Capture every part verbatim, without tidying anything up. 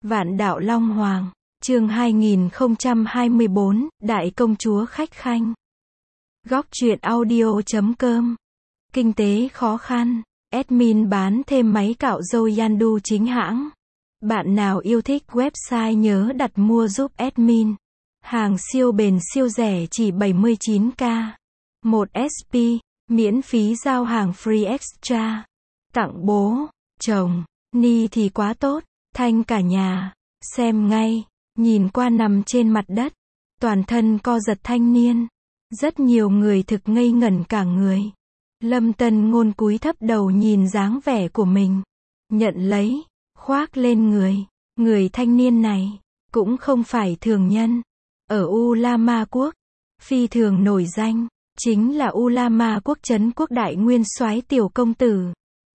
Vạn Đạo Long Hoàng, chương hai nghìn không trăm hai mươi tư, Đại công chúa khách khanh. Góc truyện audio chấm com. Kinh tế khó khăn, admin bán thêm máy cạo râu Yandu chính hãng. Bạn nào yêu thích website nhớ đặt mua giúp admin. Hàng siêu bền siêu rẻ chỉ bảy mươi chín k. một ét pê, miễn phí giao hàng free extra. Tặng bố, chồng, ni thì quá tốt, thanh cả nhà. Xem ngay, nhìn qua nằm trên mặt đất. Toàn thân co giật thanh niên. Rất nhiều người thực ngây ngẩn cả người. Lâm Tân Ngôn cúi thấp đầu nhìn dáng vẻ của mình. Nhận lấy, khoác lên người. Người thanh niên này, cũng không phải thường nhân. Ở U La Ma Quốc, phi thường nổi danh, chính là U La Ma Quốc trấn quốc đại nguyên soái tiểu công tử.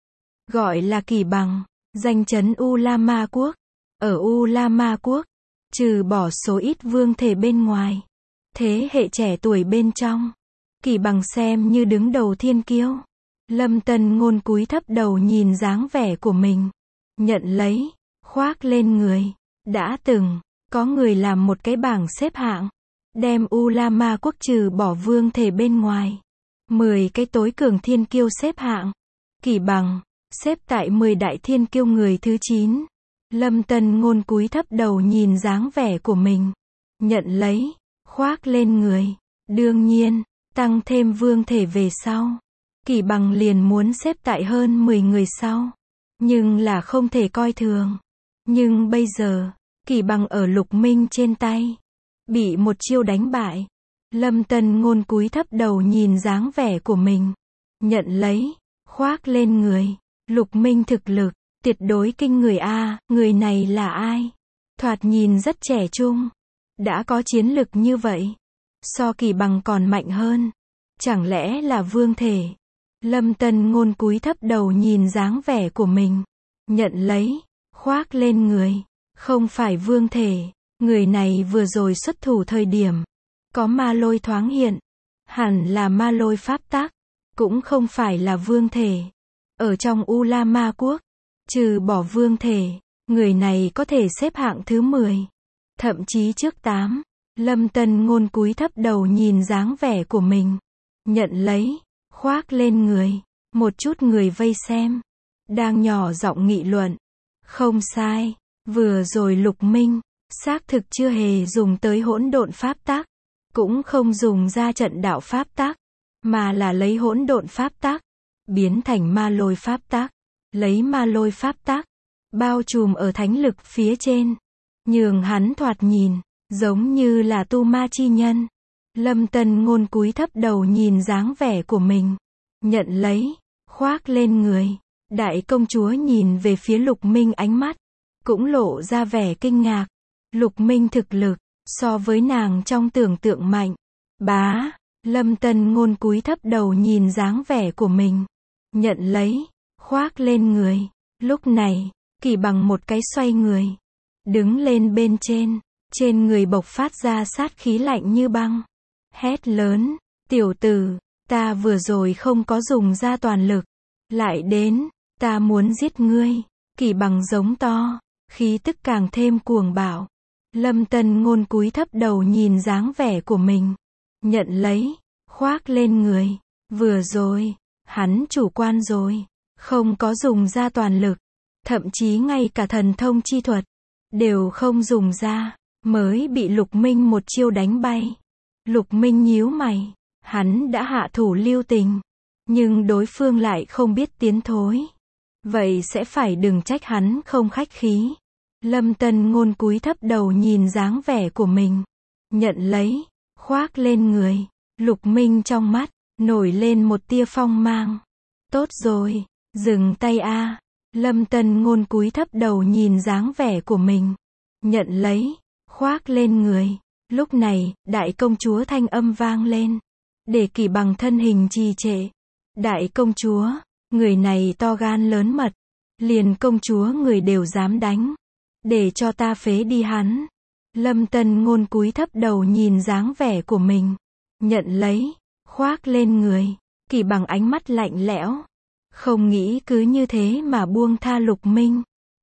Gọi là Kỳ Bằng, danh chấn U La Ma Quốc. Ở U La Ma Quốc, trừ bỏ số ít vương thể bên ngoài, thế hệ trẻ tuổi bên trong, Kỳ Bằng xem như đứng đầu thiên kiêu. Lâm Tân Ngôn cúi thấp đầu nhìn dáng vẻ của mình. Nhận lấy, khoác lên người. Đã từng, có người làm một cái bảng xếp hạng. Đem U La Ma Quốc trừ bỏ vương thể bên ngoài. mười cái tối cường thiên kiêu xếp hạng. Kỳ Bằng, xếp tại mười đại thiên kiêu người thứ chín. Lâm Tân Ngôn cúi thấp đầu nhìn dáng vẻ của mình. Nhận lấy, khoác lên người. Đương nhiên, tăng thêm vương thể về sau. Kỳ Bằng liền muốn xếp tại hơn mười người sau. Nhưng là không thể coi thường. Nhưng bây giờ, Kỳ Bằng ở Lục Minh trên tay. Bị một chiêu đánh bại. Lâm Tân Ngôn cúi thấp đầu nhìn dáng vẻ của mình. Nhận lấy, khoác lên người. Lục Minh thực lực, tuyệt đối kinh người a, người này là ai? Thoạt nhìn rất trẻ trung. Đã có chiến lực như vậy. So Kỳ Bằng còn mạnh hơn. Chẳng lẽ là vương thể? Lâm Tân Ngôn cúi thấp đầu nhìn dáng vẻ của mình. Nhận lấy, khoác lên người. Không phải vương thể. Người này vừa rồi xuất thủ thời điểm. Có ma lôi thoáng hiện. Hẳn là ma lôi pháp tắc. Cũng không phải là vương thể. Ở trong U La Ma Quốc, trừ bỏ vương thể, người này có thể xếp hạng thứ mười. Thậm chí trước tám. Lâm Tân Ngôn cúi thấp đầu nhìn dáng vẻ của mình. Nhận lấy, khoác lên người. Một chút người vây xem. Đang nhỏ giọng nghị luận. Không sai. Vừa rồi Lục Minh, xác thực chưa hề dùng tới hỗn độn pháp tắc. Cũng không dùng ra trận đạo pháp tắc. Mà là lấy hỗn độn pháp tắc. Biến thành ma lôi pháp tắc. Lấy ma lôi pháp tắc. Bao trùm ở thánh lực phía trên. Nhường hắn thoạt nhìn. Giống như là tu ma chi nhân. Lâm Tân Ngôn cúi thấp đầu nhìn dáng vẻ của mình. Nhận lấy, khoác lên người. Đại công chúa nhìn về phía Lục Minh ánh mắt. Cũng lộ ra vẻ kinh ngạc. Lục Minh thực lực, so với nàng trong tưởng tượng mạnh. Bá, Lâm Tân Ngôn cúi thấp đầu nhìn dáng vẻ của mình. Nhận lấy, khoác lên người. Lúc này, Kỳ Bằng một cái xoay người. Đứng lên bên trên. Trên người bộc phát ra sát khí lạnh như băng. Hét lớn, tiểu tử, ta vừa rồi không có dùng ra toàn lực. Lại đến, ta muốn giết ngươi. Kỳ Bằng giống to, khí tức càng thêm cuồng bạo. Lâm Tân Ngôn cúi thấp đầu nhìn dáng vẻ của mình. Nhận lấy, khoác lên người. Vừa rồi, hắn chủ quan rồi. Không có dùng ra toàn lực. Thậm chí ngay cả thần thông chi thuật, đều không dùng ra. Mới bị Lục Minh một chiêu đánh bay. Lục Minh nhíu mày. Hắn đã hạ thủ lưu tình. Nhưng đối phương lại không biết tiến thối. Vậy sẽ phải đừng trách hắn không khách khí. Lâm Tân Ngôn cúi thấp đầu nhìn dáng vẻ của mình. Nhận lấy, khoác lên người. Lục Minh trong mắt, nổi lên một tia phong mang. Tốt rồi, dừng tay a. Lâm Tân Ngôn cúi thấp đầu nhìn dáng vẻ của mình. Nhận lấy, khoác lên người. Lúc này, đại công chúa thanh âm vang lên. Để Kỳ Bằng thân hình trì trệ. Đại công chúa, người này to gan lớn mật. Liền công chúa người đều dám đánh. Để cho ta phế đi hắn. Lâm Tân Ngôn cúi thấp đầu nhìn dáng vẻ của mình. Nhận lấy, khoác lên người. Kỳ Bằng ánh mắt lạnh lẽo. Không nghĩ cứ như thế mà buông tha Lục Minh.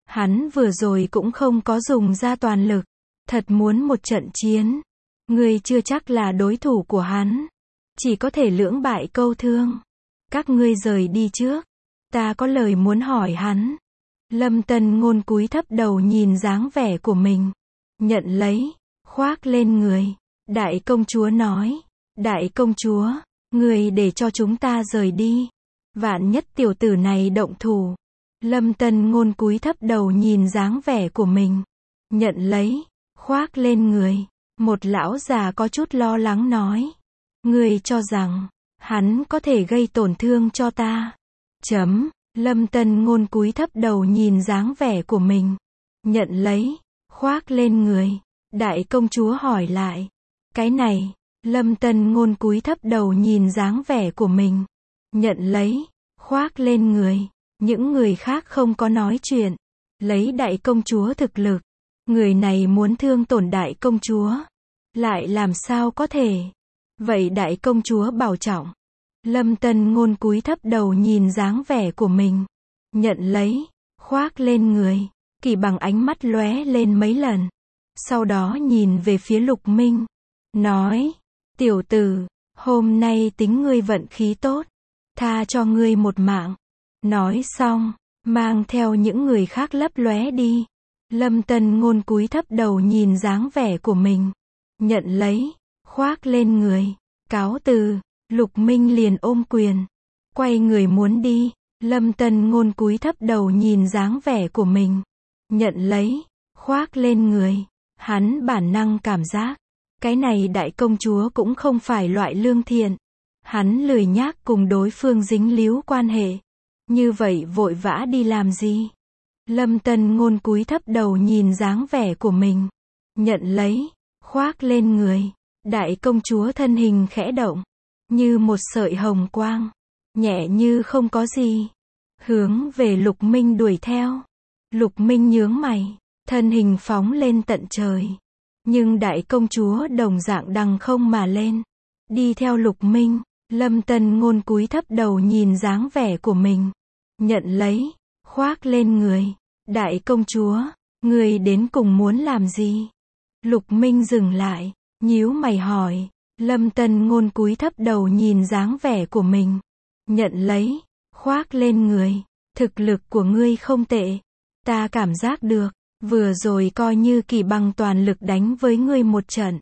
Hắn vừa rồi cũng không có dùng ra toàn lực. Thật muốn một trận chiến. Ngươi chưa chắc là đối thủ của hắn. Chỉ có thể lưỡng bại câu thương. Các ngươi rời đi trước. Ta có lời muốn hỏi hắn. Lâm Tân Ngôn cúi thấp đầu nhìn dáng vẻ của mình. Nhận lấy. Khoác lên người. Đại công chúa nói. Đại công chúa. Người để cho chúng ta rời đi. Vạn nhất tiểu tử này động thủ. Lâm Tân Ngôn cúi thấp đầu nhìn dáng vẻ của mình. Nhận lấy. Khoác lên người. Một lão già có chút lo lắng nói. Người cho rằng. Hắn có thể gây tổn thương cho ta. Chấm. Lâm Tân Ngôn cúi thấp đầu nhìn dáng vẻ của mình. Nhận lấy. Khoác lên người. Đại công chúa hỏi lại. Cái này. Lâm Tân Ngôn cúi thấp đầu nhìn dáng vẻ của mình. Nhận lấy. Khoác lên người. Những người khác không có nói chuyện. Lấy đại công chúa thực lực. Người này muốn thương tổn đại công chúa. Lại làm sao có thể. Vậy đại công chúa bảo trọng. Lâm Tân Ngôn cúi thấp đầu nhìn dáng vẻ của mình. Nhận lấy. Khoác lên người. Kỳ bằng ánh mắt lóe lên mấy lần. Sau đó nhìn về phía Lục Minh. Nói. Tiểu tử. Hôm nay tính ngươi vận khí tốt. Tha cho ngươi một mạng. Nói xong. Mang theo những người khác lấp lóe đi. Lâm Tân Ngôn cúi thấp đầu nhìn dáng vẻ của mình. Nhận lấy. Khoác lên người. Cáo từ. Lục Minh liền ôm quyền. Quay người muốn đi. Lâm Tân Ngôn cúi thấp đầu nhìn dáng vẻ của mình. Nhận lấy. Khoác lên người. Hắn bản năng cảm giác. Cái này đại công chúa cũng không phải loại lương thiện. Hắn lười nhác cùng đối phương dính líu quan hệ. Như vậy vội vã đi làm gì? Lâm Tân Ngôn cúi thấp đầu nhìn dáng vẻ của mình. Nhận lấy. Khoác lên người. Đại công chúa thân hình khẽ động. Như một sợi hồng quang. Nhẹ như không có gì. Hướng về Lục Minh đuổi theo. Lục Minh nhướng mày. Thân hình phóng lên tận trời. Nhưng đại công chúa đồng dạng đằng không mà lên. Đi theo Lục Minh. Lâm Tân Ngôn cúi thấp đầu nhìn dáng vẻ của mình. Nhận lấy. Khoác lên người. Đại công chúa. Người đến cùng muốn làm gì? Lục Minh dừng lại. Nhíu mày hỏi. Lâm Tân Ngôn cúi thấp đầu nhìn dáng vẻ của mình. Nhận lấy. Khoác lên người. Thực lực của ngươi không tệ. Ta cảm giác được. Vừa rồi coi như Kỳ bằng toàn lực đánh với ngươi một trận.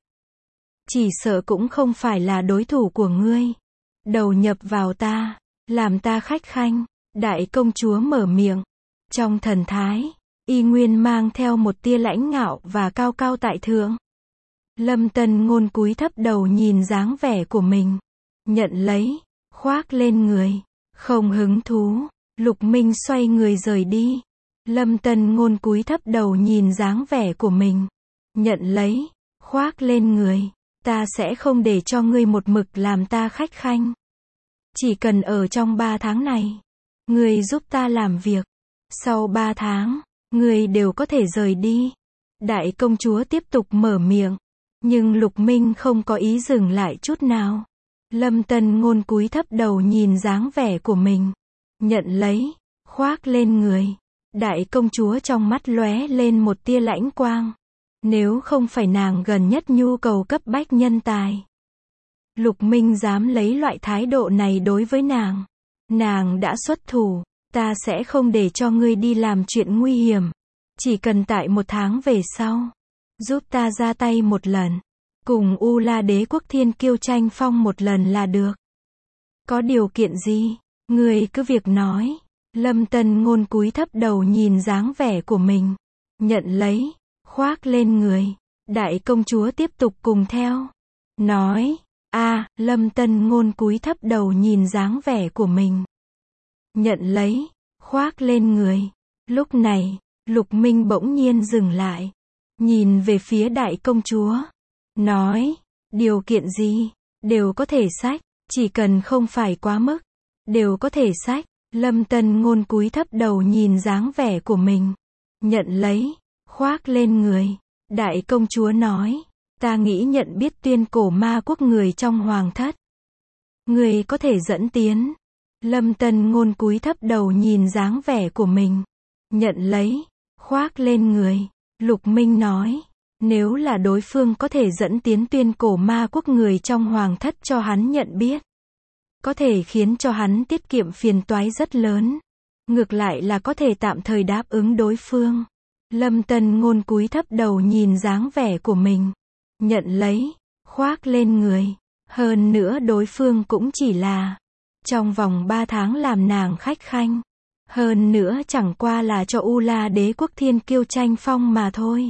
Chỉ sợ cũng không phải là đối thủ của ngươi. Đầu nhập vào ta. Làm ta khách khanh. Đại công chúa mở miệng. Trong thần thái. Y nguyên mang theo một tia lãnh ngạo và cao cao tại thượng. Lâm Tân Ngôn cúi thấp đầu nhìn dáng vẻ của mình. Nhận lấy. Khoác lên người. Không hứng thú. Lục Minh xoay người rời đi. Lâm Tân Ngôn cúi thấp đầu nhìn dáng vẻ của mình. Nhận lấy. Khoác lên người. Ta sẽ không để cho ngươi một mực làm ta khách khanh. Chỉ cần ở trong ba tháng này. Ngươi giúp ta làm việc. Sau ba tháng. Ngươi đều có thể rời đi. Đại công chúa tiếp tục mở miệng. Nhưng Lục Minh không có ý dừng lại chút nào. Lâm Tân Ngôn cúi thấp đầu nhìn dáng vẻ của mình. Nhận lấy. Khoác lên người. Đại công chúa trong mắt lóe lên một tia lãnh quang. Nếu không phải nàng gần nhất nhu cầu cấp bách nhân tài. Lục Minh dám lấy loại thái độ này đối với nàng. Nàng đã xuất thủ. Ta sẽ không để cho ngươi đi làm chuyện nguy hiểm. Chỉ cần tại một tháng về sau. Giúp ta ra tay một lần. Cùng U La Đế quốc thiên kiêu tranh phong một lần là được. Có điều kiện gì? Ngươi cứ việc nói. Lâm Tân Ngôn cúi thấp đầu nhìn dáng vẻ của mình. Nhận lấy. Khoác lên người. Đại công chúa tiếp tục cùng theo. Nói. A, Lâm Tân Ngôn cúi thấp đầu nhìn dáng vẻ của mình. Nhận lấy. Khoác lên người. Lúc này. Lục Minh bỗng nhiên dừng lại. Nhìn về phía đại công chúa. Nói. Điều kiện gì? Đều có thể xách. Chỉ cần không phải quá mức. Đều có thể xách. Lâm Tân Ngôn cúi thấp đầu nhìn dáng vẻ của mình. Nhận lấy. Khoác lên người. Đại công chúa nói. Ta nghĩ nhận biết tuyên cổ ma quốc người trong hoàng thất. Người có thể dẫn tiến. Lâm Tân Ngôn cúi thấp đầu nhìn dáng vẻ của mình. Nhận lấy. khoác lên người. Lục Minh nói, nếu là đối phương có thể dẫn tiến Tuyên Cổ Ma Quốc người trong hoàng thất cho hắn nhận biết, có thể khiến cho hắn tiết kiệm phiền toái rất lớn. Ngược lại là có thể tạm thời đáp ứng đối phương. Lâm Tân Ngôn cúi thấp đầu nhìn dáng vẻ của mình. Nhận lấy, khoác lên người. Hơn nữa đối phương cũng chỉ là trong vòng ba tháng làm nàng khách khanh. Hơn nữa chẳng qua là cho U La Đế quốc thiên kiêu tranh phong mà thôi.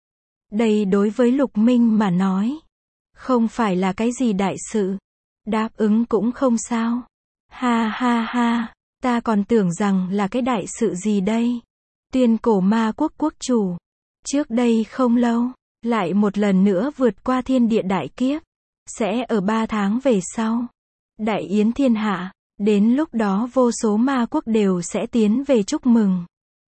Đây đối với Lục Minh mà nói, không phải là cái gì đại sự. Đáp ứng cũng không sao. Ha ha ha, ta còn tưởng rằng là cái đại sự gì đây. Tuyên Cổ Ma Quốc quốc chủ, trước đây không lâu, lại một lần nữa vượt qua thiên địa đại kiếp. Sẽ ở ba tháng về sau. Đại yến thiên hạ, đến lúc đó vô số ma quốc đều sẽ tiến về chúc mừng.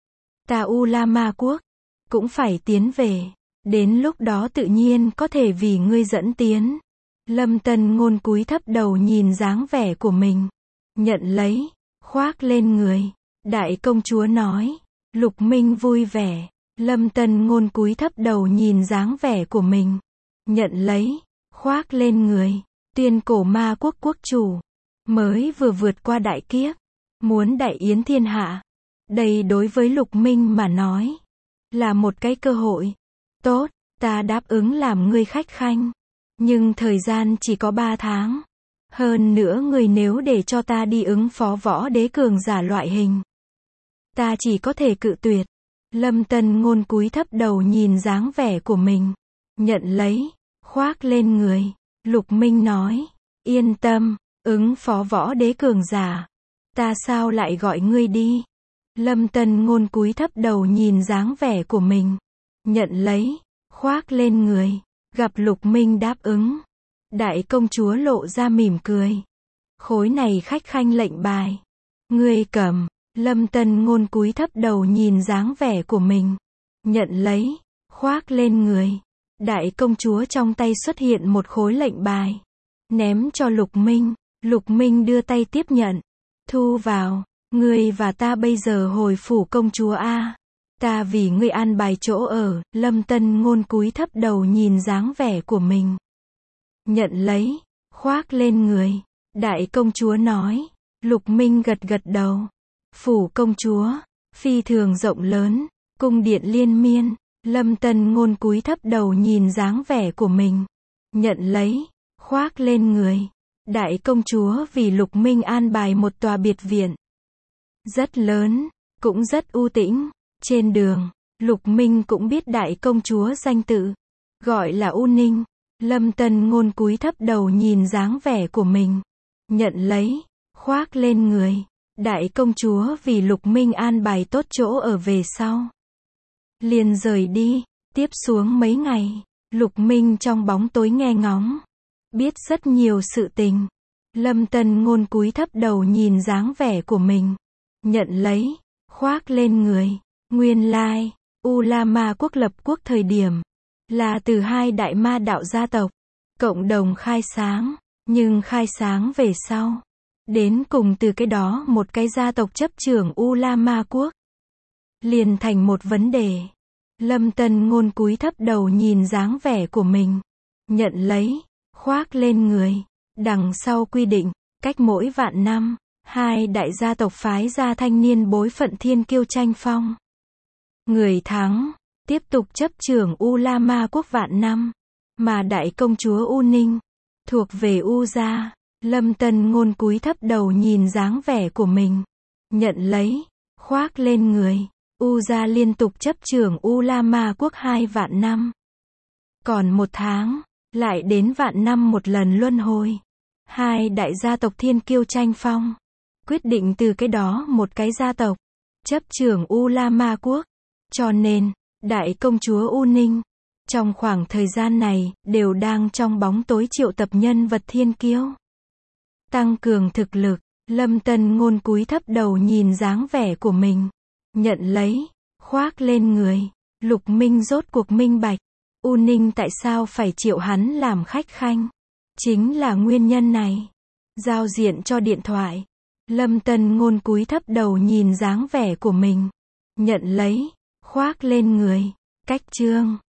Ta U La Ma Quốc, cũng phải tiến về. Đến lúc đó tự nhiên có thể vì ngươi dẫn tiến. Lâm Tân Ngôn cúi thấp đầu nhìn dáng vẻ của mình. Nhận lấy, khoác lên người. Đại công chúa nói. Lục Minh vui vẻ. Lâm Tân Ngôn cúi thấp đầu nhìn dáng vẻ của mình. Nhận lấy, khoác lên người. Tuyên Cổ Ma Quốc quốc chủ, mới vừa vượt qua đại kiếp, muốn đại yến thiên hạ. Đây đối với Lục Minh mà nói, là một cái cơ hội. Tốt, ta đáp ứng làm ngươi khách khanh. Nhưng thời gian chỉ có ba tháng. Hơn nữa người nếu để cho ta đi ứng phó võ đế cường giả loại hình, ta chỉ có thể cự tuyệt. Lâm Tân Ngôn cúi thấp đầu nhìn dáng vẻ của mình. Nhận lấy, khoác lên người. Lục Minh nói, yên tâm, ứng phó võ đế cường giả. Ta sao lại gọi ngươi đi? Lâm Tân Ngôn cúi thấp đầu nhìn dáng vẻ của mình. Nhận lấy, khoác lên người. Gặp Lục Minh đáp ứng. Đại công chúa lộ ra mỉm cười. Khối này khách khanh lệnh bài. Ngươi cầm. Lâm Tân Ngôn cúi thấp đầu nhìn dáng vẻ của mình. Nhận lấy, khoác lên người. Đại công chúa trong tay xuất hiện một khối lệnh bài. Ném cho Lục Minh. Lục Minh đưa tay tiếp nhận. Thu vào. Ngươi và ta bây giờ hồi phủ công chúa a. Ta vì ngươi an bài chỗ ở. Lâm Tân Ngôn cúi thấp đầu nhìn dáng vẻ của mình. Nhận lấy, khoác lên người. Đại công chúa nói. Lục Minh gật gật đầu. Phủ công chúa, phi thường rộng lớn, cung điện liên miên. Lâm Tân Ngôn cúi thấp đầu nhìn dáng vẻ của mình. Nhận lấy, khoác lên người. Đại công chúa vì Lục Minh an bài một tòa biệt viện. Rất lớn, cũng rất u tĩnh. Trên đường, Lục Minh cũng biết đại công chúa danh tự. Gọi là U Ninh. Lâm Tân Ngôn cúi thấp đầu nhìn dáng vẻ của mình. Nhận lấy, khoác lên người. Đại công chúa vì Lục Minh an bài tốt chỗ ở về sau. Liền rời đi. Tiếp xuống mấy ngày, Lục Minh trong bóng tối nghe ngóng. Biết rất nhiều sự tình. Lâm Tân Ngôn cúi thấp đầu nhìn dáng vẻ của mình. Nhận lấy, khoác lên người. Nguyên lai, U La Ma Quốc lập quốc thời điểm, là từ hai đại ma đạo gia tộc, cộng đồng khai sáng. Nhưng khai sáng về sau, đến cùng từ cái đó một cái gia tộc chấp trưởng U La Ma Quốc, liền thành một vấn đề. Lâm Tân Ngôn cúi thấp đầu nhìn dáng vẻ của mình. Nhận lấy, khoác lên người. Đằng sau quy định, cách mỗi vạn năm, hai đại gia tộc phái ra thanh niên bối phận thiên kiêu tranh phong. Người thắng, tiếp tục chấp trưởng U La Ma Quốc vạn năm. Mà đại công chúa U Ninh, thuộc về U gia. Lâm Tân Ngôn cúi thấp đầu nhìn dáng vẻ của mình. Nhận lấy, khoác lên người. U gia liên tục chấp trưởng U La Ma Quốc hai vạn năm. Còn một tháng, lại đến vạn năm một lần luân hồi. Hai đại gia tộc thiên kiêu tranh phong. Quyết định từ cái đó một cái gia tộc chấp trưởng U La Ma Quốc. Cho nên, đại công chúa U Ninh, trong khoảng thời gian này, đều đang trong bóng tối triệu tập nhân vật thiên kiêu. Tăng cường thực lực. Lâm Tân Ngôn cúi thấp đầu nhìn dáng vẻ của mình. Nhận lấy, khoác lên người. Lục Minh rốt cuộc minh bạch. U Ninh tại sao phải triệu hắn làm khách khanh. Chính là nguyên nhân này. Giao diện cho điện thoại. Lâm Tân Ngôn cúi thấp đầu nhìn dáng vẻ của mình. Nhận lấy, khoác lên người. Cách chương